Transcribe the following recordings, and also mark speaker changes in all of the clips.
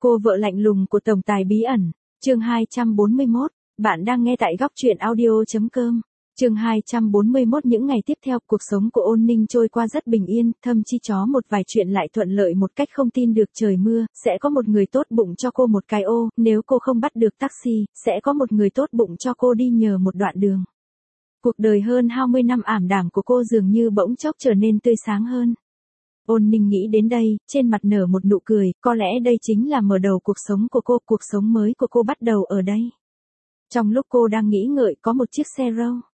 Speaker 1: Cô vợ lạnh lùng của tổng tài bí ẩn, chương 241, bạn đang nghe tại góc truyện audio.com. Chương 241. Những ngày tiếp theo, cuộc sống của Ôn Ninh trôi qua rất bình yên, thậm chí chó một vài chuyện lại thuận lợi một cách không tin được. Trời mưa, sẽ có một người tốt bụng cho cô một cái ô, nếu cô không bắt được taxi, sẽ có một người tốt bụng cho cô đi nhờ một đoạn đường. Cuộc đời hơn 20 năm ảm đạm của cô dường như bỗng chốc trở nên tươi sáng hơn. Ôn Ninh nghĩ đến đây, trên mặt nở một nụ cười, có lẽ đây chính là mở đầu cuộc sống của cô, cuộc sống mới của cô bắt đầu ở đây. Trong lúc cô đang nghĩ ngợi, có một chiếc xe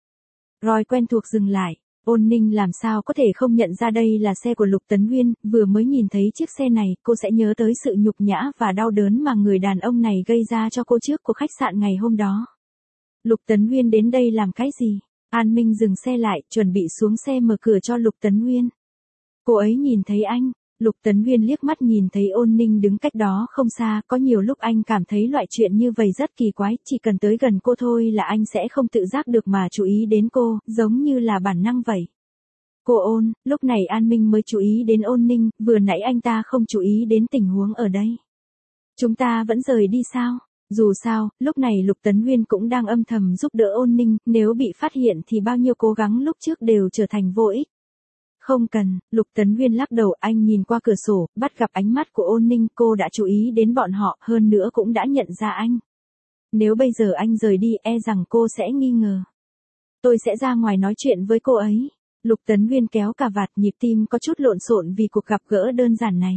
Speaker 1: Roy quen thuộc dừng lại. Ôn Ninh làm sao có thể không nhận ra đây là xe của Lục Tấn Nguyên, vừa mới nhìn thấy chiếc xe này, cô sẽ nhớ tới sự nhục nhã và đau đớn mà người đàn ông này gây ra cho cô trước của khách sạn ngày hôm đó. Lục Tấn Nguyên đến đây làm cái gì? An Minh dừng xe lại, chuẩn bị xuống xe mở cửa cho Lục Tấn Nguyên. Cô ấy nhìn thấy anh. Lục Tấn Nguyên liếc mắt nhìn thấy Ôn Ninh đứng cách đó không xa, có nhiều lúc anh cảm thấy loại chuyện như vậy rất kỳ quái, chỉ cần tới gần cô thôi là anh sẽ không tự giác được mà chú ý đến cô, giống như là bản năng vậy. Cô Ôn, lúc này An Minh mới chú ý đến Ôn Ninh, vừa nãy anh ta không chú ý đến tình huống ở đây. Chúng ta vẫn rời đi sao? Dù sao, lúc này Lục Tấn Nguyên cũng đang âm thầm giúp đỡ Ôn Ninh, nếu bị phát hiện thì bao nhiêu cố gắng lúc trước đều trở thành vô ích. Không cần, Lục Tấn Nguyên lắc đầu, anh nhìn qua cửa sổ, bắt gặp ánh mắt của Ôn Ninh, cô đã chú ý đến bọn họ, hơn nữa cũng đã nhận ra anh. Nếu bây giờ anh rời đi, e rằng cô sẽ nghi ngờ. Tôi sẽ ra ngoài nói chuyện với cô ấy. Lục Tấn Nguyên kéo cà vạt, nhịp tim có chút lộn xộn vì cuộc gặp gỡ đơn giản này.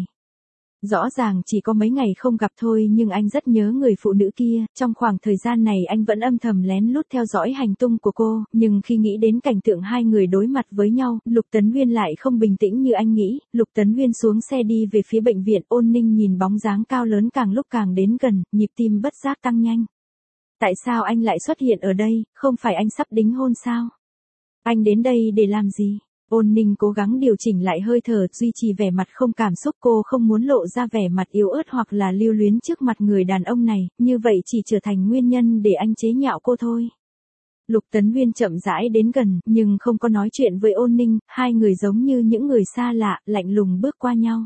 Speaker 1: Rõ ràng chỉ có mấy ngày không gặp thôi nhưng anh rất nhớ người phụ nữ kia, trong khoảng thời gian này anh vẫn âm thầm lén lút theo dõi hành tung của cô, nhưng khi nghĩ đến cảnh tượng hai người đối mặt với nhau, Lục Tấn Nguyên lại không bình tĩnh như anh nghĩ. Lục Tấn Nguyên xuống xe đi về phía bệnh viện. Ôn Ninh nhìn bóng dáng cao lớn càng lúc càng đến gần, nhịp tim bất giác tăng nhanh. Tại sao anh lại xuất hiện ở đây, không phải anh sắp đính hôn sao? Anh đến đây để làm gì? Ôn Ninh cố gắng điều chỉnh lại hơi thở, duy trì vẻ mặt không cảm xúc, cô không muốn lộ ra vẻ mặt yếu ớt hoặc là lưu luyến trước mặt người đàn ông này, như vậy chỉ trở thành nguyên nhân để anh chế nhạo cô thôi. Lục Tấn Nguyên chậm rãi đến gần, nhưng không có nói chuyện với Ôn Ninh, hai người giống như những người xa lạ, lạnh lùng bước qua nhau.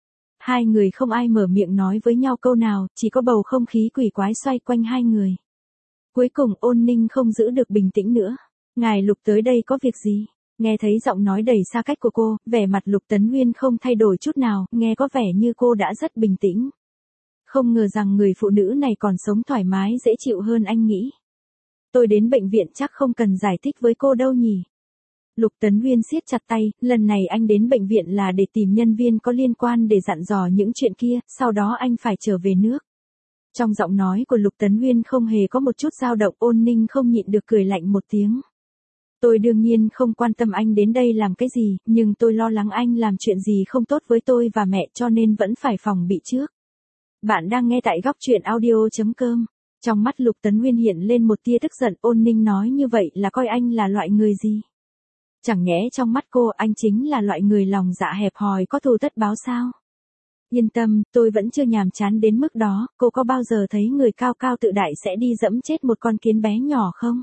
Speaker 1: Hai người không ai mở miệng nói với nhau câu nào, chỉ có bầu không khí quỷ quái xoay quanh hai người. Cuối cùng Ôn Ninh không giữ được bình tĩnh nữa. Ngài Lục tới đây có việc gì? Nghe thấy giọng nói đầy xa cách của cô, vẻ mặt Lục Tấn Nguyên không thay đổi chút nào, nghe có vẻ như cô đã rất bình tĩnh. Không ngờ rằng người phụ nữ này còn sống thoải mái dễ chịu hơn anh nghĩ. Tôi đến bệnh viện chắc không cần giải thích với cô đâu nhỉ. Lục Tấn Nguyên siết chặt tay, lần này anh đến bệnh viện là để tìm nhân viên có liên quan để dặn dò những chuyện kia, sau đó anh phải trở về nước. Trong giọng nói của Lục Tấn Nguyên không hề có một chút dao động. Ôn Ninh không nhịn được cười lạnh một tiếng. Tôi đương nhiên không quan tâm anh đến đây làm cái gì, nhưng tôi lo lắng anh làm chuyện gì không tốt với tôi và mẹ cho nên vẫn phải phòng bị trước. Bạn đang nghe tại góc truyện audio.com. Trong mắt Lục Tấn Nguyên hiện lên một tia tức giận. Ôn Ninh nói như vậy là coi anh là loại người gì? Chẳng nhẽ trong mắt cô anh chính là loại người lòng dạ hẹp hòi có thù tất báo sao? Yên tâm, tôi vẫn chưa nhàm chán đến mức đó. Cô có bao giờ thấy người cao cao tự đại sẽ đi dẫm chết một con kiến bé nhỏ không?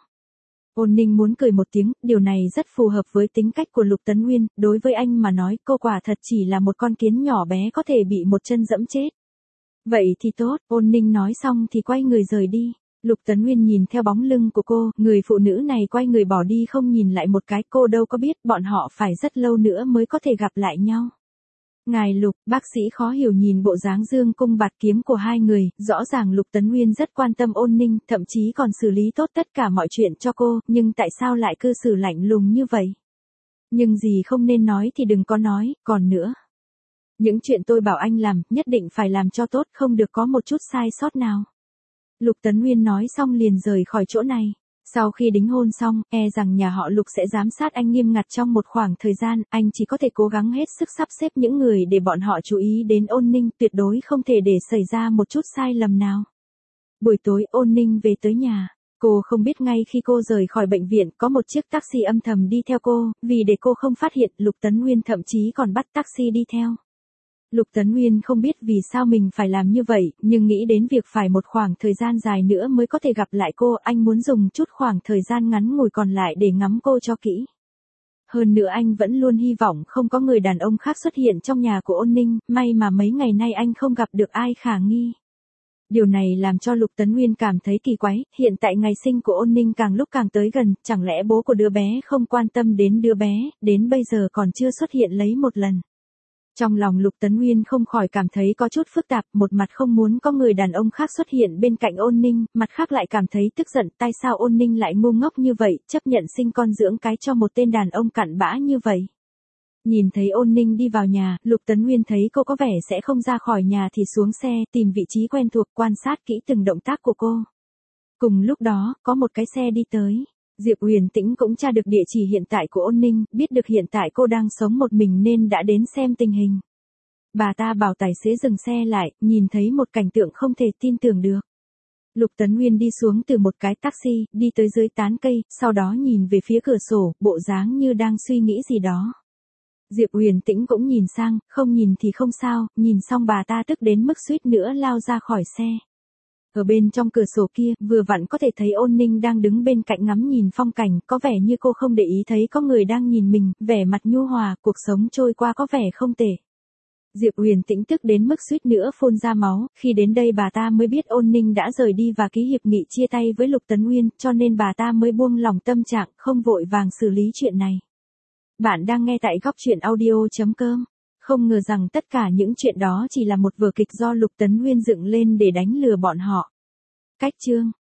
Speaker 1: Ôn Ninh muốn cười một tiếng, điều này rất phù hợp với tính cách của Lục Tấn Nguyên, đối với anh mà nói cô quả thật chỉ là một con kiến nhỏ bé có thể bị một chân dẫm chết. Vậy thì tốt, Ôn Ninh nói xong thì quay người rời đi. Lục Tấn Nguyên nhìn theo bóng lưng của cô, người phụ nữ này quay người bỏ đi không nhìn lại một cái, cô đâu có biết bọn họ phải rất lâu nữa mới có thể gặp lại nhau. Ngài Lục, bác sĩ khó hiểu nhìn bộ dáng dương cung bạt kiếm của hai người, rõ ràng Lục Tấn Nguyên rất quan tâm Ôn Ninh, thậm chí còn xử lý tốt tất cả mọi chuyện cho cô, nhưng tại sao lại cư xử lạnh lùng như vậy? Nhưng gì không nên nói thì đừng có nói, còn nữa. Những chuyện tôi bảo anh làm, nhất định phải làm cho tốt, không được có một chút sai sót nào. Lục Tấn Nguyên nói xong liền rời khỏi chỗ này. Sau khi đính hôn xong, e rằng nhà họ Lục sẽ giám sát anh nghiêm ngặt trong một khoảng thời gian, anh chỉ có thể cố gắng hết sức sắp xếp những người để bọn họ chú ý đến Ôn Ninh, tuyệt đối không thể để xảy ra một chút sai lầm nào. Buổi tối Ôn Ninh về tới nhà, cô không biết ngay khi cô rời khỏi bệnh viện có một chiếc taxi âm thầm đi theo cô, vì để cô không phát hiện, Lục Tấn Nguyên thậm chí còn bắt taxi đi theo. Lục Tấn Nguyên không biết vì sao mình phải làm như vậy, nhưng nghĩ đến việc phải một khoảng thời gian dài nữa mới có thể gặp lại cô, anh muốn dùng chút khoảng thời gian ngắn ngủi còn lại để ngắm cô cho kỹ. Hơn nữa anh vẫn luôn hy vọng không có người đàn ông khác xuất hiện trong nhà của Ôn Ninh, may mà mấy ngày nay anh không gặp được ai khả nghi. Điều này làm cho Lục Tấn Nguyên cảm thấy kỳ quái, hiện tại ngày sinh của Ôn Ninh càng lúc càng tới gần, chẳng lẽ bố của đứa bé không quan tâm đến đứa bé, đến bây giờ còn chưa xuất hiện lấy một lần. Trong lòng Lục Tấn Nguyên không khỏi cảm thấy có chút phức tạp, một mặt không muốn có người đàn ông khác xuất hiện bên cạnh Ôn Ninh, mặt khác lại cảm thấy tức giận, tại sao Ôn Ninh lại ngu ngốc như vậy, chấp nhận sinh con dưỡng cái cho một tên đàn ông cặn bã như vậy. Nhìn thấy Ôn Ninh đi vào nhà, Lục Tấn Nguyên thấy cô có vẻ sẽ không ra khỏi nhà thì xuống xe, tìm vị trí quen thuộc, quan sát kỹ từng động tác của cô. Cùng lúc đó, có một cái xe đi tới. Diệp Huyền Tĩnh cũng tra được địa chỉ hiện tại của Ôn Ninh, biết được hiện tại cô đang sống một mình nên đã đến xem tình hình. Bà ta bảo tài xế dừng xe lại, nhìn thấy một cảnh tượng không thể tin tưởng được. Lục Tấn Nguyên đi xuống từ một cái taxi, đi tới dưới tán cây, sau đó nhìn về phía cửa sổ, bộ dáng như đang suy nghĩ gì đó. Diệp Huyền Tĩnh cũng nhìn sang, không nhìn thì không sao, nhìn xong bà ta tức đến mức suýt nữa lao ra khỏi xe. Ở bên trong cửa sổ kia, vừa vặn có thể thấy Ôn Ninh đang đứng bên cạnh ngắm nhìn phong cảnh, có vẻ như cô không để ý thấy có người đang nhìn mình, vẻ mặt nhu hòa, cuộc sống trôi qua có vẻ không tệ. Diệp Huyền Tĩnh tức đến mức suýt nữa phun ra máu, khi đến đây bà ta mới biết Ôn Ninh đã rời đi và ký hiệp nghị chia tay với Lục Tấn Nguyên, cho nên bà ta mới buông lòng tâm trạng, không vội vàng xử lý chuyện này. Bạn đang nghe tại góc truyện audio.com. Không ngờ rằng tất cả những chuyện đó chỉ là một vở kịch do Lục Tấn Nguyên dựng lên để đánh lừa bọn họ. Cách chương